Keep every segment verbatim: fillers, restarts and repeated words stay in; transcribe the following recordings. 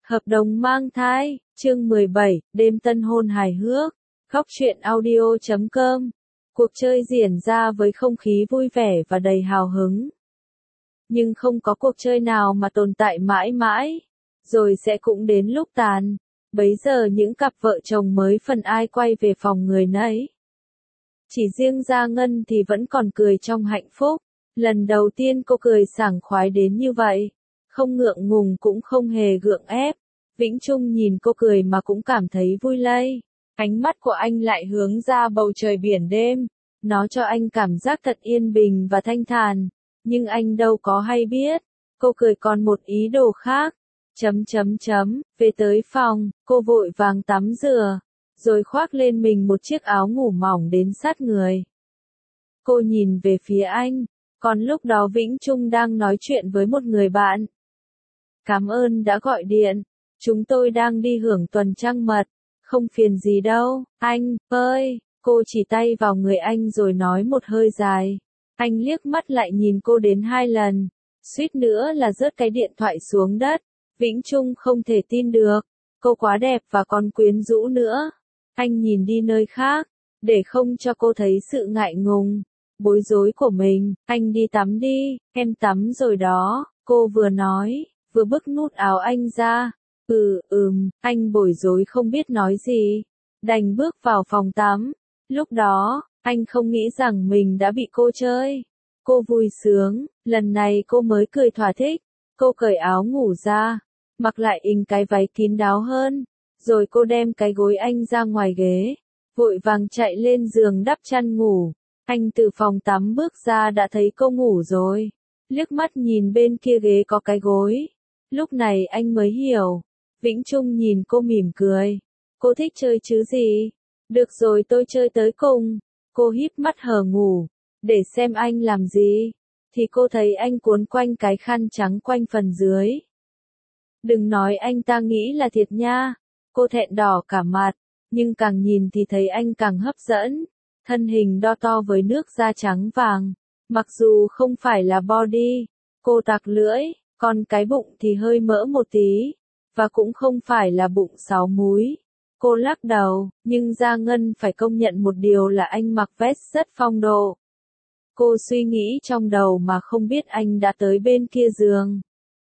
Hợp đồng mang thai, chương mười bảy, đêm tân hôn hài hước, khóc chuyện audio chấm com. Cuộc chơi diễn ra với không khí vui vẻ và đầy hào hứng. Nhưng không có cuộc chơi nào mà tồn tại mãi mãi, rồi sẽ cũng đến lúc tàn. Bấy giờ những cặp vợ chồng mới phần ai quay về phòng người nấy. Chỉ riêng Gia Ngân thì vẫn còn cười trong hạnh phúc. Lần đầu tiên cô cười sảng khoái đến như vậy. Không ngượng ngùng cũng không hề gượng ép. Vĩnh Trung nhìn cô cười mà cũng cảm thấy vui lây. Ánh mắt của anh lại hướng ra bầu trời biển đêm. Nó cho anh cảm giác thật yên bình và thanh thản. Nhưng anh đâu có hay biết. Cô cười còn một ý đồ khác. Chấm chấm chấm, về tới phòng, cô vội vàng tắm rửa. Rồi khoác lên mình một chiếc áo ngủ mỏng đến sát người. Cô nhìn về phía anh. Còn lúc đó Vĩnh Trung đang nói chuyện với một người bạn. Cảm ơn đã gọi điện. Chúng tôi đang đi hưởng tuần trăng mật. Không phiền gì đâu, anh, ơi. Cô chỉ tay vào người anh rồi nói một hơi dài. Anh liếc mắt lại nhìn cô đến hai lần. Suýt nữa là rớt cái điện thoại xuống đất. Vĩnh Trung không thể tin được. Cô quá đẹp và còn quyến rũ nữa. Anh nhìn đi nơi khác. Để không cho cô thấy sự ngại ngùng, bối rối của mình. Anh đi tắm đi, em tắm rồi đó. Cô vừa nói, vừa bứt nút áo anh ra. Ừ, ừm, anh bối rối không biết nói gì. Đành bước vào phòng tắm. Lúc đó, anh không nghĩ rằng mình đã bị cô chơi. Cô vui sướng, lần này cô mới cười thỏa thích. Cô cởi áo ngủ ra, mặc lại ình cái váy kín đáo hơn. Rồi cô đem cái gối anh ra ngoài ghế, vội vàng chạy lên giường đắp chăn ngủ. Anh từ phòng tắm bước ra đã thấy cô ngủ rồi. Liếc mắt nhìn bên kia ghế có cái gối. Lúc này anh mới hiểu. Vĩnh Trung nhìn cô mỉm cười. Cô thích chơi chứ gì? Được rồi, tôi chơi tới cùng. Cô híp mắt hờ ngủ. Để xem anh làm gì. Thì cô thấy anh cuốn quanh cái khăn trắng quanh phần dưới. Đừng nói anh ta nghĩ là thiệt nha. Cô thẹn đỏ cả mặt. Nhưng càng nhìn thì thấy anh càng hấp dẫn. Thân hình đo to với nước da trắng vàng. Mặc dù không phải là body. Cô tặc lưỡi. Còn cái bụng thì hơi mỡ một tí. Và cũng không phải là bụng sáu múi. Cô lắc đầu, nhưng Gia Ngân phải công nhận một điều là anh mặc vest rất phong độ. Cô suy nghĩ trong đầu mà không biết anh đã tới bên kia giường.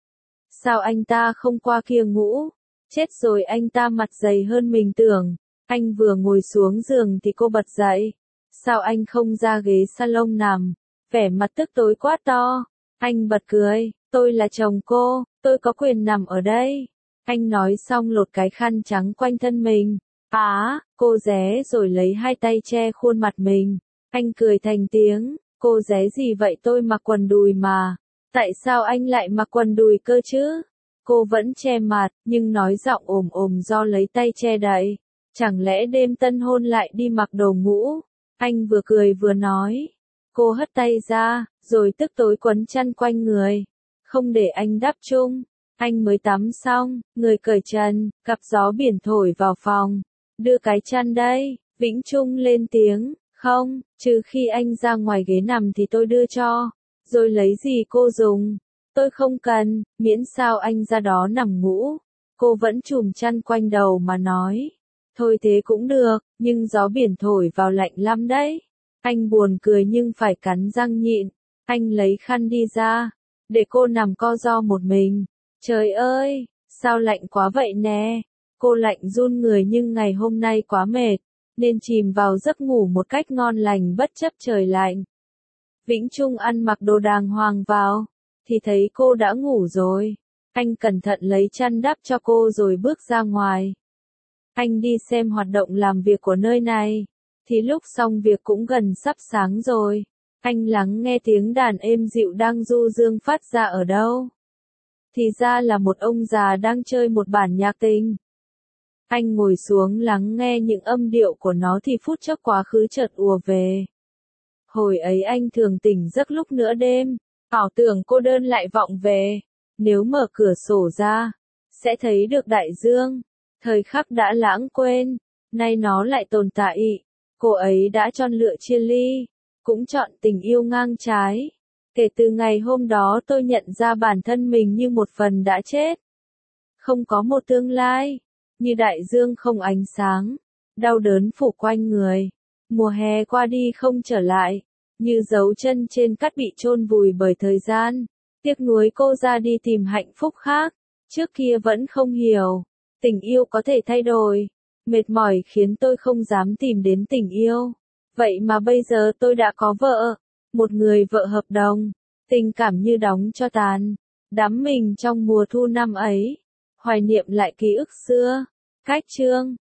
Sao anh ta không qua kia ngủ? Chết rồi, anh ta mặt dày hơn mình tưởng. Anh vừa ngồi xuống giường thì cô bật dậy. Sao anh không ra ghế salon nằm? Vẻ mặt tức tối quá to. Anh bật cười, tôi là chồng cô, tôi có quyền nằm ở đây. Anh nói xong lột cái khăn trắng quanh thân mình. Á, cô ré rồi lấy hai tay che khuôn mặt mình. Anh cười thành tiếng, cô ré gì vậy, tôi mặc quần đùi mà. Tại sao anh lại mặc quần đùi cơ chứ? Cô vẫn che mặt, nhưng nói giọng ồm ồm do lấy tay che đậy. Chẳng lẽ đêm tân hôn lại đi mặc đồ ngủ? Anh vừa cười vừa nói. Cô hất tay ra, rồi tức tối quấn chăn quanh người. Không để anh đắp chung. Anh mới tắm xong, người cởi trần, cặp gió biển thổi vào phòng. Đưa cái chăn đây, Vĩnh Trung lên tiếng. Không, trừ khi anh ra ngoài ghế nằm thì tôi đưa cho. Rồi lấy gì cô dùng? Tôi không cần, miễn sao anh ra đó nằm ngủ. Cô vẫn chùm chăn quanh đầu mà nói. Thôi thế cũng được, nhưng gió biển thổi vào lạnh lắm đấy. Anh buồn cười nhưng phải cắn răng nhịn. Anh lấy khăn đi ra, để cô nằm co ro một mình. Trời ơi, sao lạnh quá vậy nè. Cô lạnh run người nhưng ngày hôm nay quá mệt, nên chìm vào giấc ngủ một cách ngon lành bất chấp trời lạnh. Vĩnh Trung ăn mặc đồ đàng hoàng vào, thì thấy cô đã ngủ rồi. Anh cẩn thận lấy chăn đắp cho cô rồi bước ra ngoài. Anh đi xem hoạt động làm việc của nơi này, thì lúc xong việc cũng gần sắp sáng rồi. Anh lắng nghe tiếng đàn êm dịu đang du dương phát ra ở đâu. Thì ra là một ông già đang chơi một bản nhạc tình. Anh ngồi xuống lắng nghe những âm điệu của nó thì phút chốc quá khứ chợt ùa về. Hồi ấy anh thường tỉnh giấc lúc nửa đêm, ảo tưởng cô đơn lại vọng về. Nếu mở cửa sổ ra, sẽ thấy được đại dương. Thời khắc đã lãng quên, nay nó lại tồn tại. Cô ấy đã chọn lựa chia ly, cũng chọn tình yêu ngang trái. Kể từ ngày hôm đó tôi nhận ra bản thân mình như một phần đã chết. không có một tương lai, như đại dương không ánh sáng, đau đớn phủ quanh người, mùa hè qua đi không trở lại, như dấu chân trên cát bị chôn vùi bởi thời gian, tiếc nuối cô ra đi tìm hạnh phúc khác, trước kia vẫn không hiểu, tình yêu có thể thay đổi, mệt mỏi khiến tôi không dám tìm đến tình yêu, vậy mà bây giờ tôi đã có vợ, một người vợ hợp đồng, tình cảm như đóng cho tàn, đắm mình trong mùa thu năm ấy, hoài niệm lại ký ức xưa, cách chương.